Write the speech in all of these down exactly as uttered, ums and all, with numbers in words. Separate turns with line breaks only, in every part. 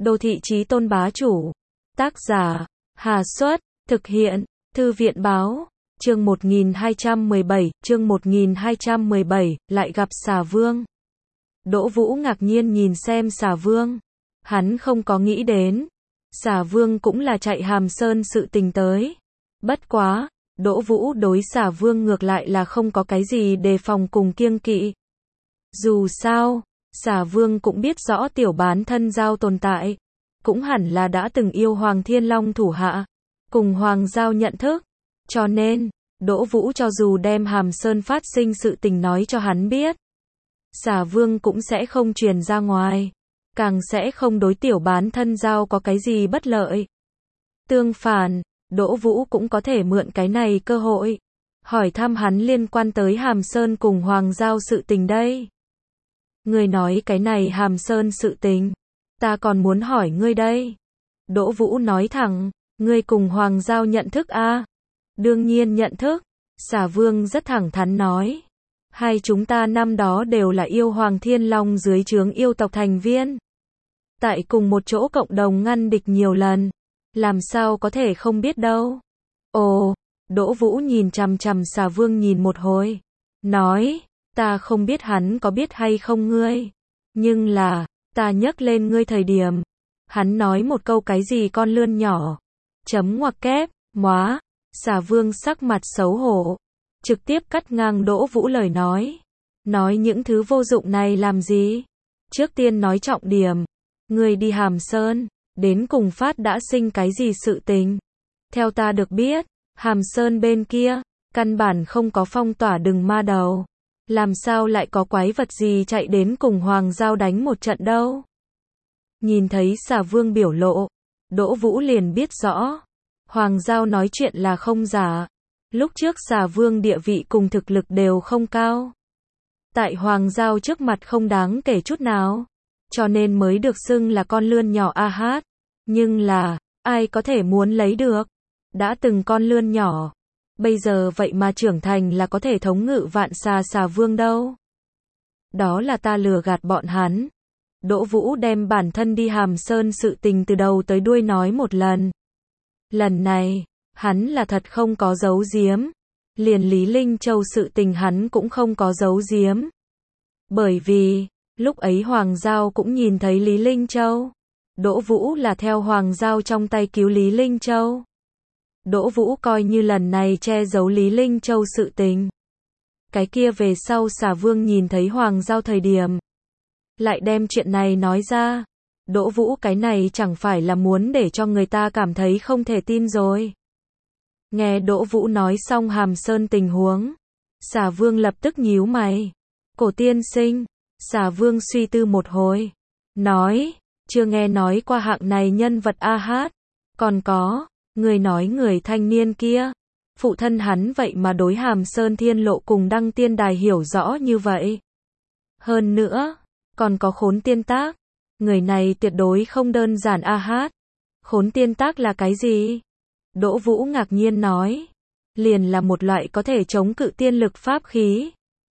Đô thị chí tôn bá chủ. Tác giả, Hà Xuất, thực hiện, Thư viện báo, chương một nghìn hai trăm mười bảy, chương một nghìn hai trăm mười bảy, lại gặp Xà Vương. Đỗ Vũ ngạc nhiên nhìn xem Xà Vương. Hắn không có nghĩ đến, Xà Vương cũng là chạy Hàm Sơn sự tình tới. Bất quá, Đỗ Vũ đối Xà Vương ngược lại là không có cái gì đề phòng cùng kiêng kỵ. Dù sao, Xà Vương cũng biết rõ tiểu bán thân giao tồn tại, cũng hẳn là đã từng yêu Hoàng Thiên Long thủ hạ, cùng Hoàng Giao nhận thức, cho nên, Đỗ Vũ cho dù đem Hàm Sơn phát sinh sự tình nói cho hắn biết, Xà Vương cũng sẽ không truyền ra ngoài, càng sẽ không đối tiểu bán thân giao có cái gì bất lợi. Tương phản, Đỗ Vũ cũng có thể mượn cái này cơ hội, hỏi thăm hắn liên quan tới Hàm Sơn cùng Hoàng Giao sự tình đây. Ngươi nói cái này Hàm Sơn sự tình, ta còn muốn hỏi ngươi đây. Đỗ Vũ nói thẳng, ngươi cùng Hoàng Giao nhận thức a? À? Đương nhiên nhận thức. Xà Vương rất thẳng thắn nói. Hai chúng ta năm đó đều là yêu Hoàng Thiên Long dưới trướng yêu tộc thành viên. Tại cùng một chỗ cộng đồng ngăn địch nhiều lần. Làm sao có thể không biết đâu. Ồ, Đỗ Vũ nhìn chằm chằm Xà Vương nhìn một hồi. Nói, ta không biết hắn có biết hay không ngươi. Nhưng là, ta nhắc lên ngươi thời điểm. Hắn nói một câu cái gì con lươn nhỏ. Chấm ngoặc kép, móa. Xà Vương sắc mặt xấu hổ. Trực tiếp cắt ngang Đỗ Vũ lời nói. Nói những thứ vô dụng này làm gì? Trước tiên nói trọng điểm. Ngươi đi Hàm Sơn, đến cùng phát đã sinh cái gì sự tình? Theo ta được biết, Hàm Sơn bên kia, căn bản không có phong tỏa đừng ma đầu. Làm sao lại có quái vật gì chạy đến cùng Hoàng Giao đánh một trận đâu? Nhìn thấy Xà Vương biểu lộ, Đỗ Vũ liền biết rõ. Hoàng Giao nói chuyện là không giả. Lúc trước Xà Vương địa vị cùng thực lực đều không cao. Tại Hoàng Giao trước mặt không đáng kể chút nào. Cho nên mới được xưng là con lươn nhỏ a hát. Nhưng là, ai có thể muốn lấy được? Đã từng con lươn nhỏ. Bây giờ vậy mà trưởng thành là có thể thống ngự vạn xà Xà Vương đâu. Đó là ta lừa gạt bọn hắn. Đỗ Vũ đem bản thân đi Hàm Sơn sự tình từ đầu tới đuôi nói một lần. Lần này, hắn là thật không có giấu giếm. Liền Lý Linh Châu sự tình hắn cũng không có giấu giếm. Bởi vì, lúc ấy Hoàng Giao cũng nhìn thấy Lý Linh Châu. Đỗ Vũ là theo Hoàng Giao trong tay cứu Lý Linh Châu. Đỗ Vũ coi như lần này che giấu Lý Linh Châu sự tình. Cái kia về sau Xà Vương nhìn thấy Hoàng Giao thời điểm, lại đem chuyện này nói ra. Đỗ Vũ cái này chẳng phải là muốn để cho người ta cảm thấy không thể tin rồi. Nghe Đỗ Vũ nói xong Hàm Sơn tình huống, Xà Vương lập tức nhíu mày. Cổ tiên sinh, Xà Vương suy tư một hồi, nói, chưa nghe nói qua hạng này nhân vật a hát. Còn có, người nói người thanh niên kia, phụ thân hắn vậy mà đối Hàm Sơn Thiên Lộ cùng Đăng Tiên Đài hiểu rõ như vậy. Hơn nữa, còn có Khốn Tiên Tác. Người này tuyệt đối không đơn giản a hát. Khốn Tiên Tác là cái gì? Đỗ Vũ ngạc nhiên nói. Liền là một loại có thể chống cự tiên lực pháp khí.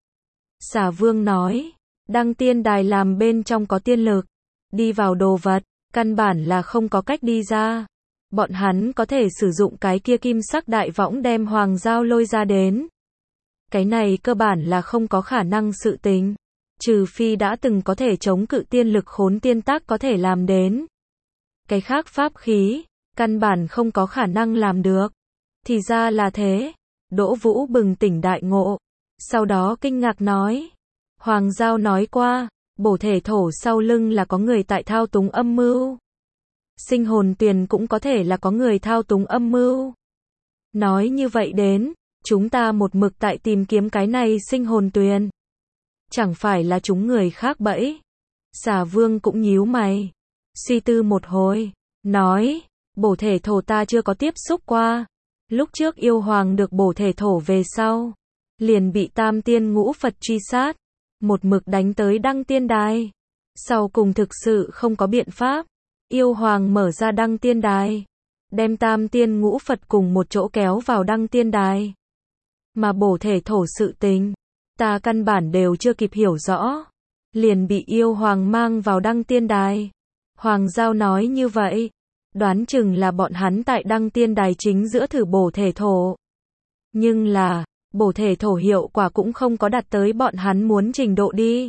Xà Vương nói. Đăng Tiên Đài làm bên trong có tiên lực. Đi vào đồ vật, căn bản là không có cách đi ra. Bọn hắn có thể sử dụng cái kia kim sắc đại võng đem Hoàng Giao lôi ra đến. Cái này cơ bản là không có khả năng sự tình. Trừ phi đã từng có thể chống cự tiên lực Khốn Tiên Tác có thể làm đến. Cái khác pháp khí, căn bản không có khả năng làm được. Thì ra là thế. Đỗ Vũ bừng tỉnh đại ngộ. Sau đó kinh ngạc nói. Hoàng Giao nói qua, bổ thể thổ sau lưng là có người tại thao túng âm mưu. Sinh hồn tuyền cũng có thể là có người thao túng âm mưu. Nói như vậy đến, chúng ta một mực tại tìm kiếm cái này sinh hồn tuyền. Chẳng phải là chúng người khác bẫy. Xà Vương cũng nhíu mày. Suy tư một hồi. Nói. Bổ thể thổ ta chưa có tiếp xúc qua. Lúc trước yêu hoàng được bổ thể thổ về sau. Liền bị tam tiên ngũ Phật truy sát. Một mực đánh tới Đăng Tiên Đài. Sau cùng thực sự không có biện pháp. Yêu hoàng mở ra Đăng Tiên Đài. Đem tam tiên ngũ Phật cùng một chỗ kéo vào Đăng Tiên Đài. Mà bổ thể thổ sự tình. Ta căn bản đều chưa kịp hiểu rõ. Liền bị yêu hoàng mang vào Đăng Tiên Đài. Hoàng Giao nói như vậy. Đoán chừng là bọn hắn tại đăng tiên đài chính giữa thử bổ thể thổ. Nhưng là, bổ thể thổ hiệu quả cũng không có đạt tới bọn hắn muốn trình độ đi.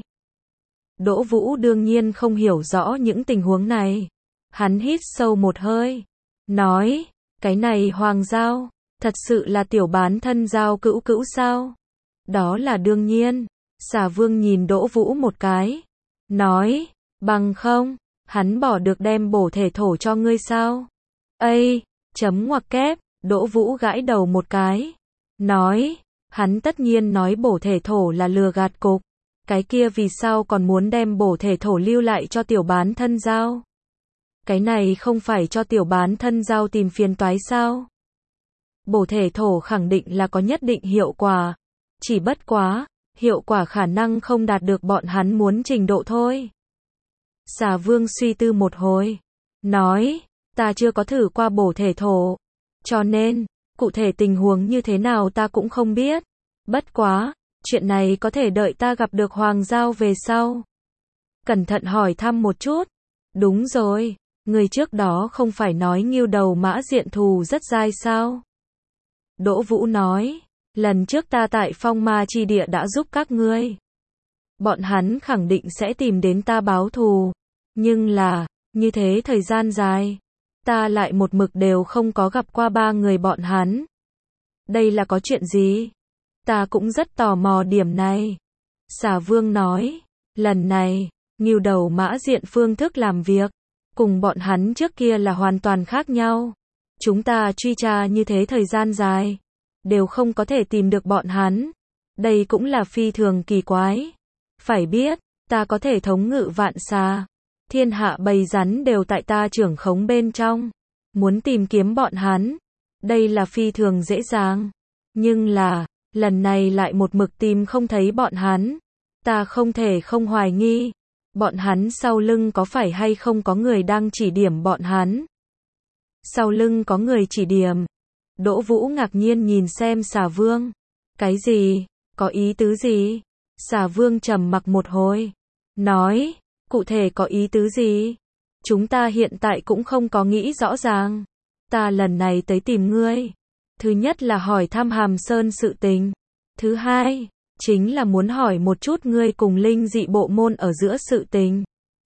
Đỗ Vũ đương nhiên không hiểu rõ những tình huống này. Hắn hít sâu một hơi. Nói, cái này Hoàng Giao, thật sự là tiểu bán thân Giao cữu cữu sao? Đó là đương nhiên. Xà Vương nhìn Đỗ Vũ một cái. Nói, bằng không, hắn bỏ được đem bổ thể thổ cho ngươi sao? Ây, chấm ngoặc kép, Đỗ Vũ gãi đầu một cái. Nói, hắn tất nhiên nói bổ thể thổ là lừa gạt cục. Cái kia vì sao còn muốn đem bổ thể thổ lưu lại cho tiểu bán thân Giao? Cái này không phải cho tiểu bán thân Giao tìm phiền toái sao? Bổ thể thổ khẳng định là có nhất định hiệu quả. Chỉ bất quá, hiệu quả khả năng không đạt được bọn hắn muốn trình độ thôi. Xà Vương suy tư một hồi. Nói, ta chưa có thử qua bổ thể thổ. Cho nên, cụ thể tình huống như thế nào ta cũng không biết. Bất quá, chuyện này có thể đợi ta gặp được Hoàng Giao về sau. Cẩn thận hỏi thăm một chút. Đúng rồi, người trước đó không phải nói Ngưu Đầu Mã Diện thù rất dai sao? Đỗ Vũ nói, lần trước ta tại Phong Ma Chi Địa đã giúp các ngươi. Bọn hắn khẳng định sẽ tìm đến ta báo thù. Nhưng là, như thế thời gian dài, ta lại một mực đều không có gặp qua ba người bọn hắn. Đây là có chuyện gì? Ta cũng rất tò mò điểm này. Xà Vương nói, lần này, Ngưu Đầu Mã Diện phương thức làm việc, cùng bọn hắn trước kia là hoàn toàn khác nhau. Chúng ta truy tra như thế thời gian dài, đều không có thể tìm được bọn hắn. Đây cũng là phi thường kỳ quái. Phải biết, ta có thể thống ngự vạn xà. Thiên hạ bầy rắn đều tại ta trưởng khống bên trong. Muốn tìm kiếm bọn hắn, đây là phi thường dễ dàng. Nhưng là, lần này lại một mực tìm không thấy bọn hắn. Ta không thể không hoài nghi. Bọn hắn sau lưng có phải hay không có người đang chỉ điểm bọn hắn? Sau lưng có người chỉ điểm. Đỗ Vũ ngạc nhiên nhìn xem Xà Vương. Cái gì? Có ý tứ gì? Xà Vương trầm mặc một hồi. Nói, cụ thể có ý tứ gì? Chúng ta hiện tại cũng không có nghĩ rõ ràng. Ta lần này tới tìm ngươi. Thứ nhất là hỏi thăm Hàm Sơn sự tình. Thứ hai, chính là muốn hỏi một chút ngươi cùng linh dị bộ môn ở giữa sự tình.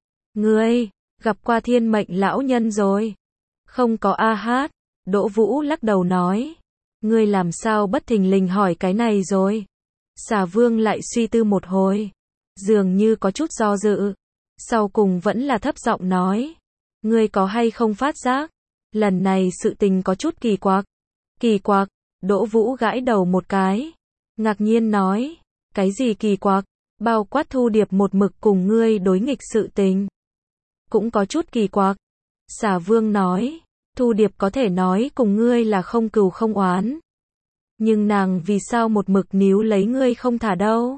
Ngươi, gặp qua Thiên Mệnh lão nhân rồi. Không có a hát. Đỗ Vũ lắc đầu nói. Ngươi làm sao bất thình lình hỏi cái này rồi? Xà Vương lại suy tư một hồi. Dường như có chút do dự. Sau cùng vẫn là thấp giọng nói. Ngươi có hay không phát giác? Lần này sự tình có chút kỳ quặc. Kỳ quặc? Đỗ Vũ gãi đầu một cái. Ngạc nhiên nói. Cái gì kỳ quặc? Bao quát Thu Điệp một mực cùng ngươi đối nghịch sự tình. Cũng có chút kỳ quặc. Xà Vương nói. Thu Điệp có thể nói cùng ngươi là không cừu không oán. Nhưng nàng vì sao một mực níu lấy ngươi không thả đâu?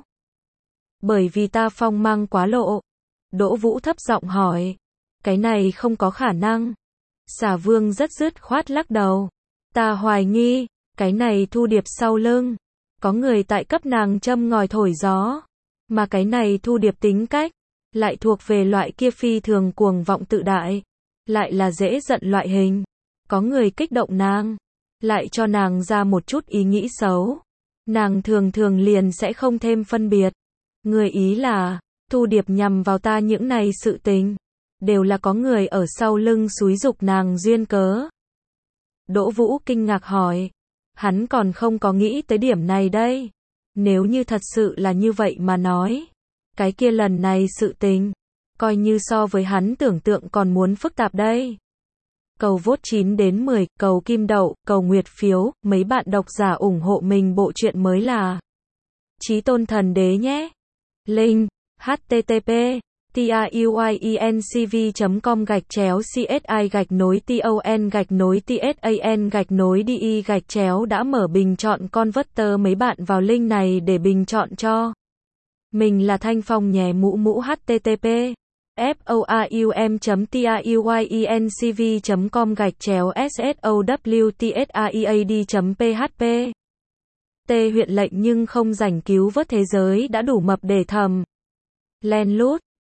Bởi vì ta phong mang quá lộ. Đỗ Vũ thấp giọng hỏi. Cái này không có khả năng. Xà Vương rất dứt khoát lắc đầu. Ta hoài nghi, cái này Thu Điệp sau lưng. Có người tại cấp nàng châm ngòi thổi gió. Mà cái này Thu Điệp tính cách, lại thuộc về loại kia phi thường cuồng vọng tự đại. Lại là dễ giận loại hình. Có người kích động nàng, lại cho nàng ra một chút ý nghĩ xấu. Nàng thường thường liền sẽ không thêm phân biệt. Người ý là, Thu Điệp nhằm vào ta những này sự tình. Đều là có người ở sau lưng xúi giục nàng duyên cớ. Đỗ Vũ kinh ngạc hỏi. Hắn còn không có nghĩ tới điểm này đây. Nếu như thật sự là như vậy mà nói. Cái kia lần này sự tình. Coi như so với hắn tưởng tượng còn muốn phức tạp đây. Cầu vote chín đến mười, cầu kim đậu, cầu nguyệt phiếu, mấy bạn độc giả ủng hộ mình bộ truyện mới là Chí Tôn Thần Đế nhé. Link http truyencv chấm com gạch chéo csi gạch nối ton gạch nối tsan gạch nối di gạch chéo đã mở bình chọn converter, mấy bạn vào link này để bình chọn cho mình là Thanh Phong nhé. Mũ mũ http forum chấm truyencv chấm com gạch chéo sowtsaead chấm php. T huyện lệnh nhưng không rảnh cứu vớt thế giới đã đủ mập để thầm. Len lút.